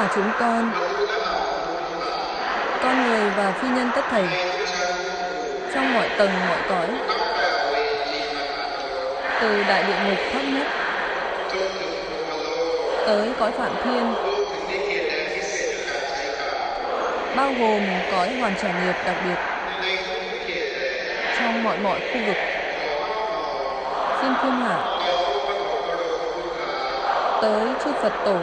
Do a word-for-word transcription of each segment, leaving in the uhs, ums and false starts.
cả chúng con, con người và phi nhân tất thảy, trong mọi tầng mọi cõi, từ đại địa ngục thấp nhất tới cõi Phạm Thiên, bao gồm cõi hoàn trả nghiệp đặc biệt trong mọi mọi khu vực. Xin khiêm hạ tới chư Phật tổ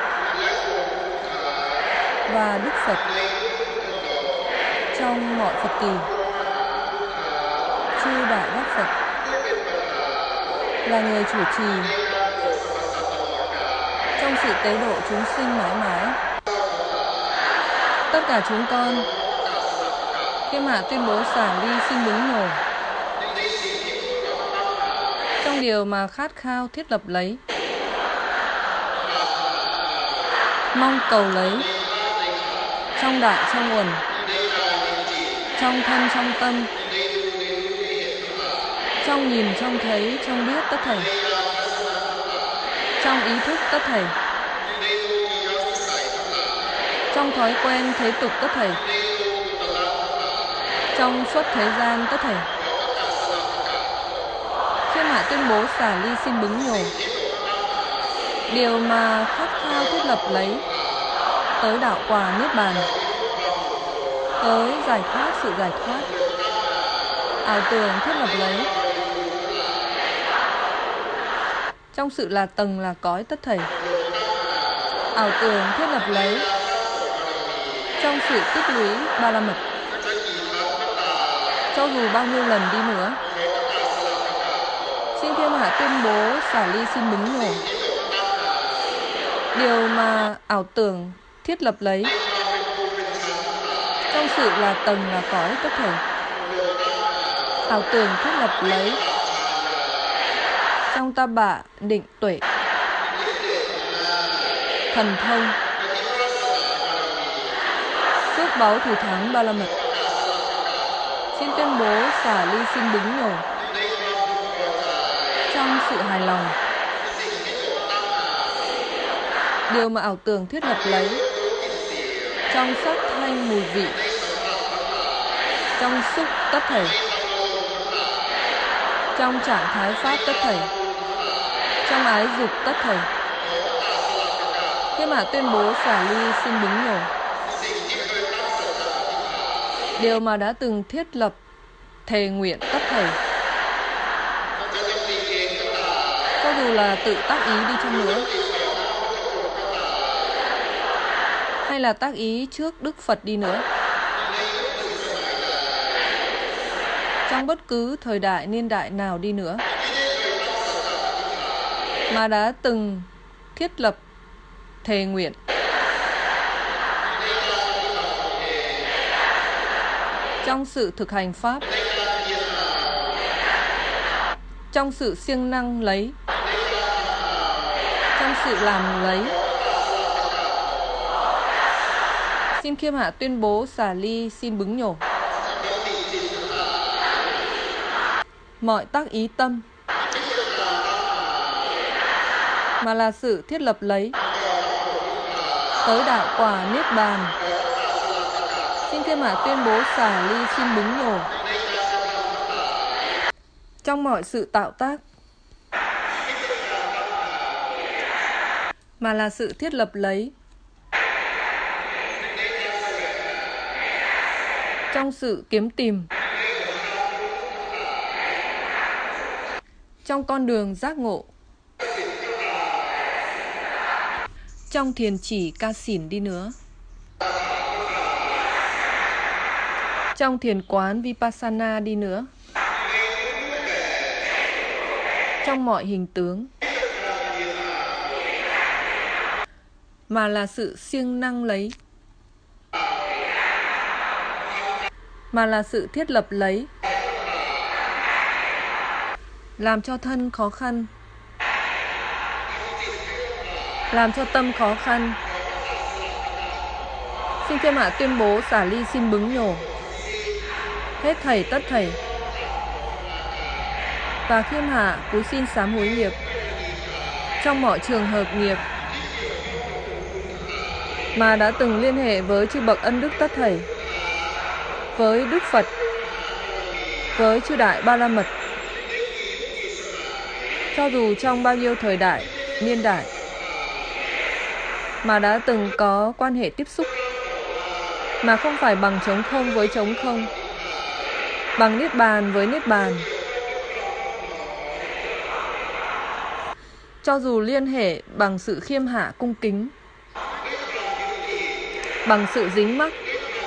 và Đức Phật trong mọi Phật kỳ, chư Đại Bác Phật là người chủ trì trong sự tế độ chúng sinh mãi mãi. Tất cả chúng con khiêm hạ tuyên bố xả ly xin bứng nhổ trong điều mà khát khao thiết lập lấy, mong cầu lấy trong đại trong uẩn, trong thân trong tâm, trong nhìn trong thấy trong biết tất thảy, trong ý thức tất thảy, trong thói quen thế tục tất thảy, trong suốt thế gian tất thảy. Khiêm hạ tuyên bố xả ly xin bứng nhổ điều mà khát khao thiết lập lấy, tới đạo quả niết bàn, tới giải thoát sự giải thoát, ảo tưởng thiết lập lấy trong sự là tầng là cõi tất thảy, ảo tưởng thiết lập lấy trong sự tích lũy ba la mật, cho dù bao nhiêu lần đi nữa. Xin khiêm hạ tuyên bố xả ly xin bứng nhổ điều mà ảo tưởng thiết lập lấy trong sự là tầng là cõi tất thảy, ảo tưởng thiết lập lấy trong ta bạ định tuệ, thần thông, phước báu thù thắng ba la mật. Xin tuyên bố xả ly xin bứng nhổ trong sự hài lòng điều mà ảo tưởng thiết lập lấy trong sắc thanh mùi vị, trong xúc tất thảy, trong trạng thái pháp tất thảy, trong ái dục tất thảy. Khiêm hạ tuyên bố xả ly xin bứng nhổ điều mà đã từng thiết lập thề nguyện tất thảy, cho dù là tự tác ý đi chăng nữa, hay là tác ý trước Đức Phật đi nữa, trong bất cứ thời đại niên đại nào đi nữa, mà đã từng thiết lập thề nguyện trong sự thực hành pháp, trong sự siêng năng lấy, trong sự làm lấy. Xin khiêm hạ tuyên bố xả ly xin bứng nhổ mọi tác ý tâm mà là sự thiết lập lấy, tới đạo quả niết bàn. Xin khiêm hạ tuyên bố xả ly xin bứng nhổ trong mọi sự tạo tác mà là sự thiết lập lấy, trong sự kiếm tìm, trong con đường giác ngộ, trong thiền chỉ ca xỉn đi nữa, trong thiền quán Vipassana đi nữa, trong mọi hình tướng mà là sự siêng năng lấy, mà là sự thiết lập lấy, làm cho thân khó khăn, làm cho tâm khó khăn. Xin khiêm hạ tuyên bố xả ly xin bứng nhổ hết thảy tất thảy, và khiêm hạ cúi xin sám hối nghiệp trong mọi trường hợp nghiệp mà đã từng liên hệ với chư bậc ân đức tất thảy, với Đức Phật, với chư Đại Ba La Mật. Cho dù trong bao nhiêu thời đại, niên đại, mà đã từng có quan hệ tiếp xúc, mà không phải bằng trống không với trống không, bằng niết bàn với niết bàn. Cho dù liên hệ bằng sự khiêm hạ cung kính, bằng sự dính mắc,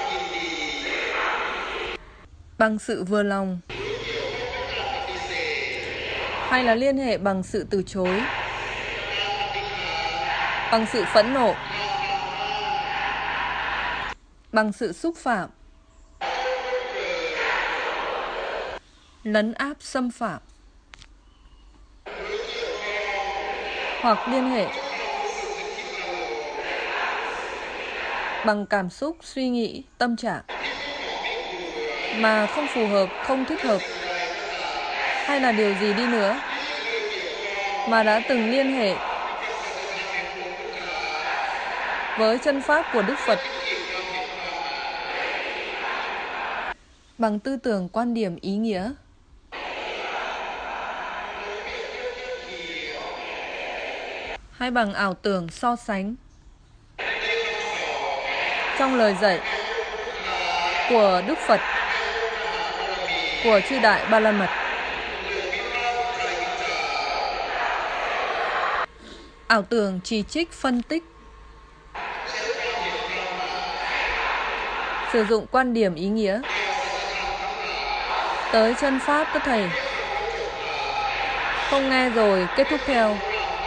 bằng sự vừa lòng, hay là liên hệ bằng sự từ chối, bằng sự phẫn nộ, bằng sự xúc phạm, lấn áp xâm phạm, hoặc liên hệ bằng cảm xúc, suy nghĩ, tâm trạng mà không phù hợp, không thích hợp, hay là điều gì đi nữa, mà đã từng liên hệ với chân pháp của Đức Phật bằng tư tưởng, quan điểm, ý nghĩa, hay bằng ảo tưởng, so sánh trong lời dạy của Đức Phật, của chư Đại Ba La Mật. Ảo tưởng, chỉ trích, phân tích, sử dụng quan điểm, ý nghĩa tới chân pháp tất thảy, không nghe rồi kết thúc theo,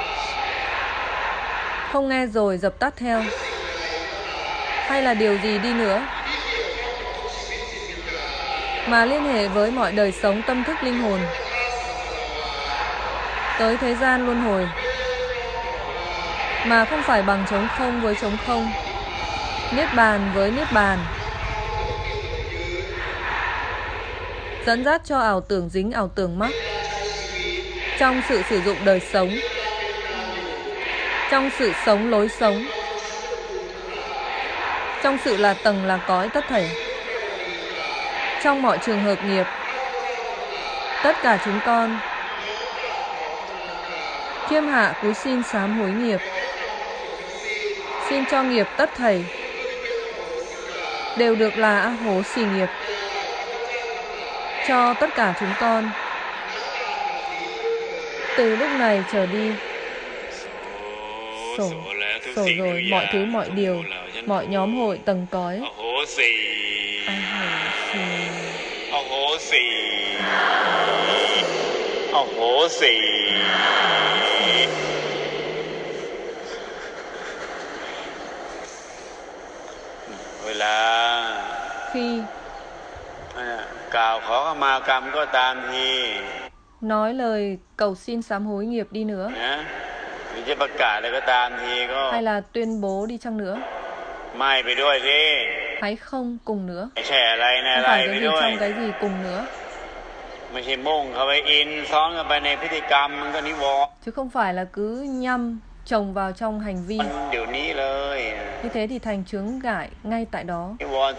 không nghe rồi dập tắt theo, hay là điều gì đi nữa, mà liên hệ với mọi đời sống tâm thức linh hồn, tới thế gian luân hồi, mà không phải bằng trống không với trống không, niết bàn với niết bàn, dẫn dắt cho ảo tưởng dính, ảo tưởng mắc trong sự sử dụng đời sống, trong sự sống lối sống, trong sự là tầng là cõi tất thảy, trong mọi trường hợp nghiệp. Tất cả chúng con khiêm hạ cúi xin sám hối nghiệp, xin cho nghiệp tất thảy đều được là hố xì nghiệp cho tất cả chúng con từ lúc này trở đi. Sổ, sổ rồi mọi thứ, mọi điều, mọi nhóm hội tầng cõi. A hố xì, a hố xì, a hố xì. Ôi là khi กล่าวขอขมากรรมก็ตามที nói lời cầu xin sám hối nghiệp đi nữa, hay là tuyên bố đi chăng nữa, hãy không cùng nữa, không phải cái gì trong cái gì cùng nữa, chứ không phải là cứ nhăm chồng vào trong hành vi. Như thế thì thành chướng ngại ngay tại đó,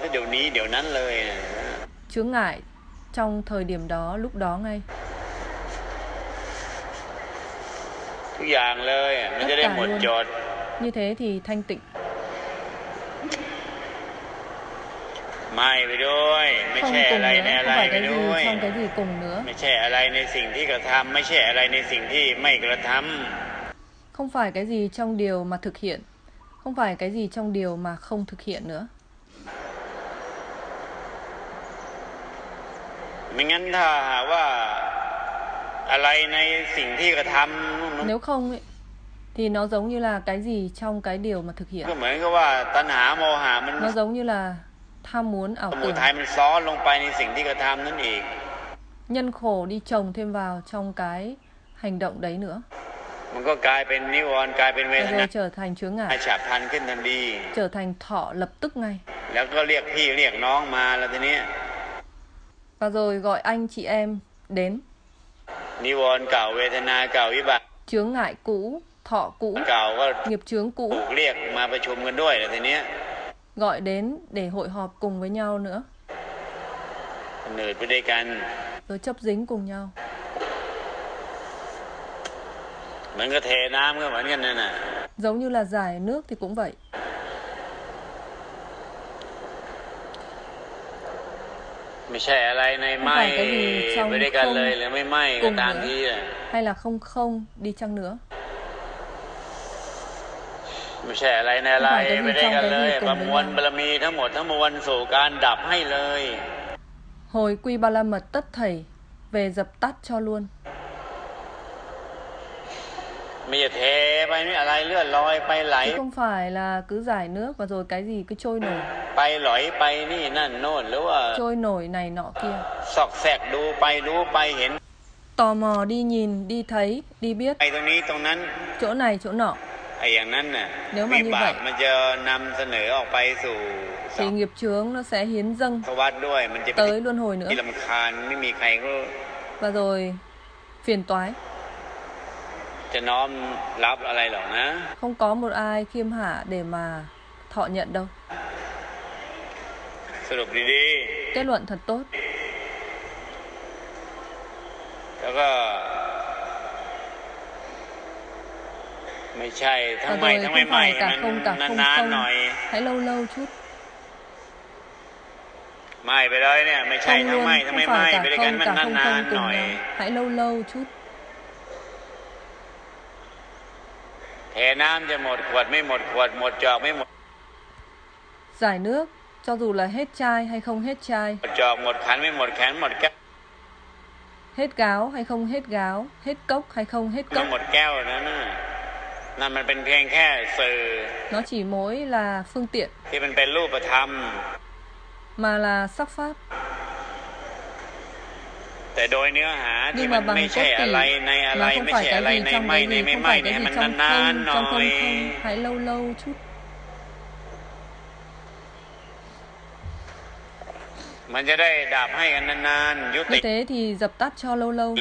chướng ngại trong thời điểm đó, lúc đó ngay. Tất cả luôn. Như thế thì thanh tịnh. Không cùng nữa, không phải cái gì trong cái gì cùng nữa. Không phải cái gì trong điều mà thực hiện, không phải cái gì trong điều mà không thực hiện nữa. Nếu không ấy, thì nó giống như là cái gì trong cái điều mà thực hiện. Nó giống như là tham muốn, ảo tưởng, nhân khổ đi chồng thêm vào trong cái hành động đấy nữa. Rồi trở thành chướng ngại, trở thành thọ lập tức ngay. Và rồi gọi anh chị em đến. Chướng ngại cũ, thọ cũ, nghiệp chướng cũ gọi đến để hội họp cùng với nhau nữa, rồi chấp dính cùng nhau. Giống như là giải nước thì cũng vậy. Không phải cái gì trong không cùng nữa, hay là không không đi chăng nữa. Không phải cái gì trong cái gì cùng với nhau. Hồi quy ba la mật tất thảy về dập tắt cho luôn. Chứ không phải là cứ giải nước và rồi cái gì cứ trôi nổi. Trôi nổi này nọ kia. Tò mò đi nhìn, đi thấy, đi biết. Chỗ này, chỗ nọ. Nếu mà như vậy thì nghiệp chướng nó sẽ hiến dâng tới luân hồi nữa. Và rồi phiền toái. Không có một ai khiêm hạ để mà thọ nhận đâu. Kết luận thật tốt. Và rồi không phải cả không cả không không. Hãy lâu lâu chút. Không luôn, không phải cả không cả không không cùng nhau. Hãy lâu lâu chút. Giải nước, cho dù là hết chai hay không hết chai. Hết gáo hay không hết gáo, hết cốc hay không hết cốc. Nó chỉ mỗi là phương tiện, mà là sắc pháp. Nhưng mà bằng cốt tủy, nó không phải cái gì trong cái gì, không phải cái gì trong không, trong không không. Hãy lâu lâu chút. Như thế thì dập tắt cho lâu lâu.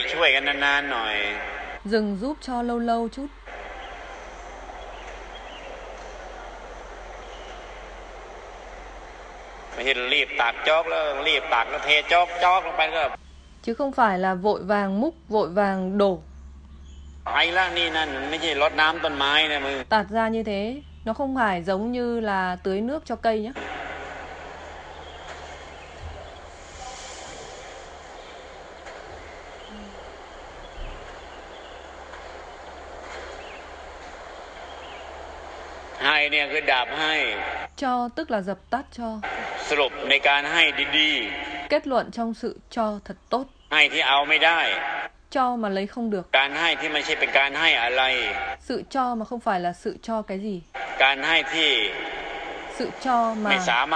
Dừng giúp cho lâu lâu chút. Chứ không phải là vội vàng múc, vội vàng đổ. Tạt ra như thế, nó không phải giống như là tưới nước cho cây nhé. Cho tức là dập tắt cho. Kết luận trong sự cho thật tốt. Cho mà lấy không được. Sự cho mà không phải là sự cho cái gì. Sự cho mà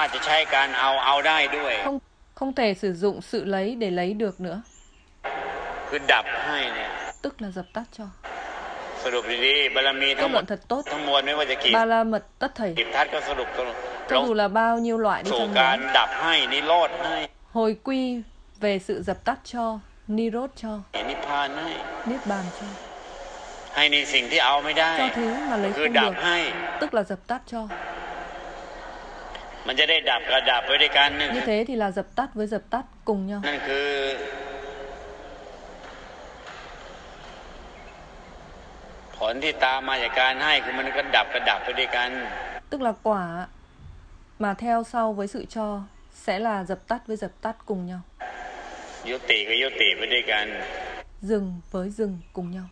không, không thể sử dụng sự lấy để lấy được nữa. Tức là dập tắt cho. Kết luận thật tốt. Ba la mật tất thảy, cho dù là bao nhiêu loại đi chăng nữa, hồi quy về sự dập tắt cho, Nirod cho, Niết bàn cho. Cho thứ mà lấy không được, tức là dập tắt cho. Như thế thì là dập tắt với dập tắt cùng nhau. Tức là quả mà theo sau với sự cho sẽ là dập tắt với dập tắt cùng nhau. Dừng với dừng cùng nhau.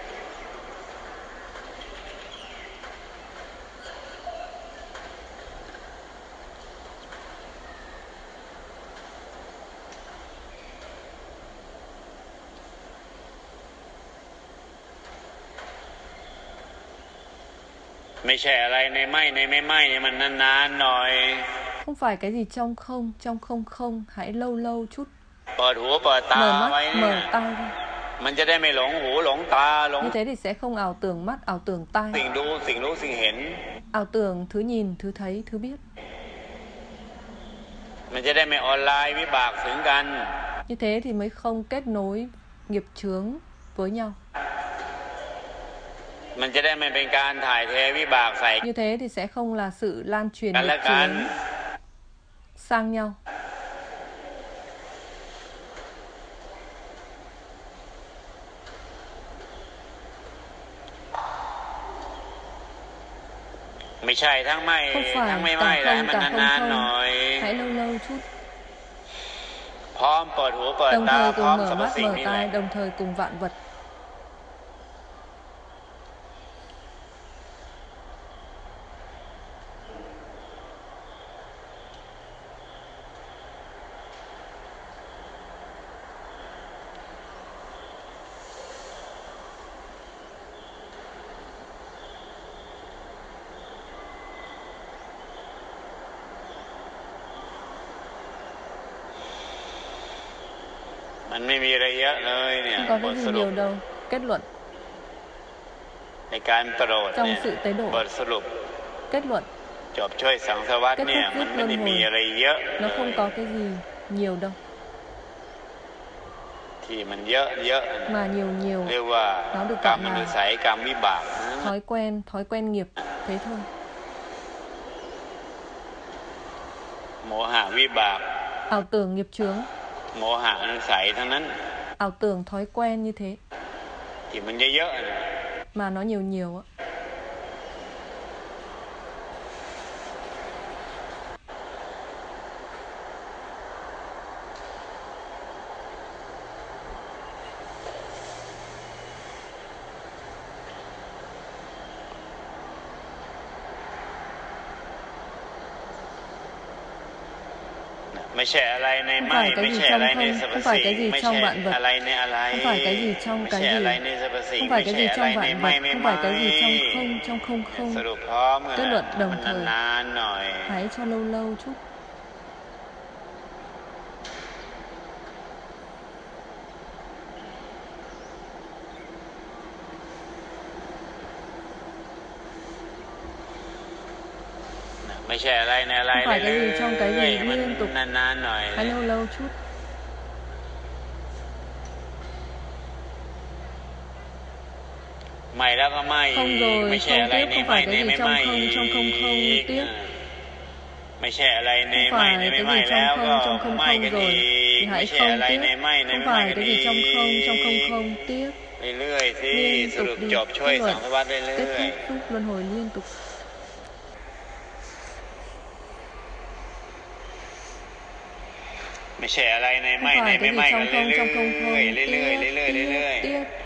Không phải cái gì trong không, trong không không. Hãy lâu lâu chút. Mở mắt, mở tai ra. Như thế thì sẽ không ảo tưởng mắt, ảo tưởng tai, ảo tưởng thứ nhìn, thứ thấy, thứ biết. Như thế thì mới không kết nối nghiệp chướng với nhau. มันจะได้ไม่เป็นการถ่ายเทวิบากใส่ Như thế thì sẽ không là sự lan truyền กันและ nghiệp กัน chướng sang nhau. ไม่ใช่ทั้งไม่ Không ทั้งไม่ phải ไม่ cả แล้วให้ không มัน cả นาน không ๆหน่ không. อย Hãy lâu lâu chút. พร้อมเปิดหูเปิด Đồng ตา thời พร้อ cùng มสร mở รพ mắt สิ่ง mở นี่แหละ tai, đồng thời cùng vạn vật. มันไม่มีอะไรเยอะเลยเนี่ย Không có บ cái ท gì สรุป nhiều đâu. Kết luận. ในการโปรด Trong เนี่ย sự tế độ. บทสรุป Kết luận. จบช่วยสังสารวัฏ Kết เนี่ย thúc มัน giúp ไม่ได้ luân มี hồi. อะไรเยอะ Nó không có cái gì nhiều đâu. ที่มันเยอะเยอะ Mà nhiều nhiều. เรียกว่า Nó được กรร gọi มอนุ là สัยกรรมวิบากนะ thói quen, thói quen nghiệp. Thế thôi. โมหะวิบาก Ảo tưởng nghiệp chướng. โมหะอนุสัยทั้งนั้น Ảo tưởng thói quen như thế. ที่มันเยอะๆนะ Mà nó nhiều nhiều á. ไม่ใช่อะไรใน Không ไม่ phải cái ไม่ gì ใช่ trong อะไรใน không, สรรพ không phải สิ่ cái ง gì ไม่ trong ใช่ vạn vật. อะไรในอะไร Không phải cái gì trong ไม่ cái ใช่อะไร gì. ในสรรพสิ่ง Không ไม่ phải cái ใช่ gì อะไร trong ใน vạn ไม่ vật. ไม่ Không ไม่ phải cái gì trong không, trong không ส không. รุปพร้อมกัน Kết luận มั đồng น thời. นานๆหน่อย Hãy cho lâu lâu chút. ไม่ใช่อะไรในอะไร Không phải cái gì trong cái gì มัน liên tục. นานๆหน่อย Hãy lâu lâu chút. ไม่แล้วก็ไม่ Không อีก rồi, ไม่ใช่ không อะไร tiếp. ใน Không ไม่ phải ใน cái gì ไม่ trong ไม่ không, trong không không อีก tiếp. ไม่ใช่อะไรใน Không ไม่ phải ในไม่ cái ไม่ gì แล้ว trong ก็ không, trong không ไม่ không กัน rồi. อี Thì กไม่ hãy ใช่ không อะไร tiếp. ในไม่ใน Không ไม่ phải กัน cái อี gì trong không, trong không ก không tiếp. เรื่อยๆสิส Liên รุป tục đi. จบช่วย Kết สัง luận. สารวัฏเรื่ Kết อย thúc giúp luân hồi liên tục. ๆไม่ใช่อะไรใน Không ไม่ใน phải ไม่ cái gì ไม่กั trong น không, เรื่ trong không อย không. ๆเรื่อยๆ Tiếp, เรื่อยๆ tiếp, เรื่อย tiếp.